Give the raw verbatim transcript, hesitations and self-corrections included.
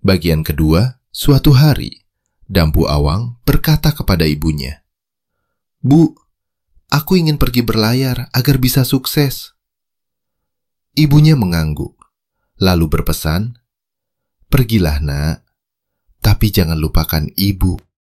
Bagian kedua, suatu hari, Dampu Awang berkata kepada ibunya, "Bu, aku ingin pergi berlayar agar bisa sukses." Ibunya mengangguk, lalu berpesan, "Pergilah nak, tapi jangan lupakan ibu."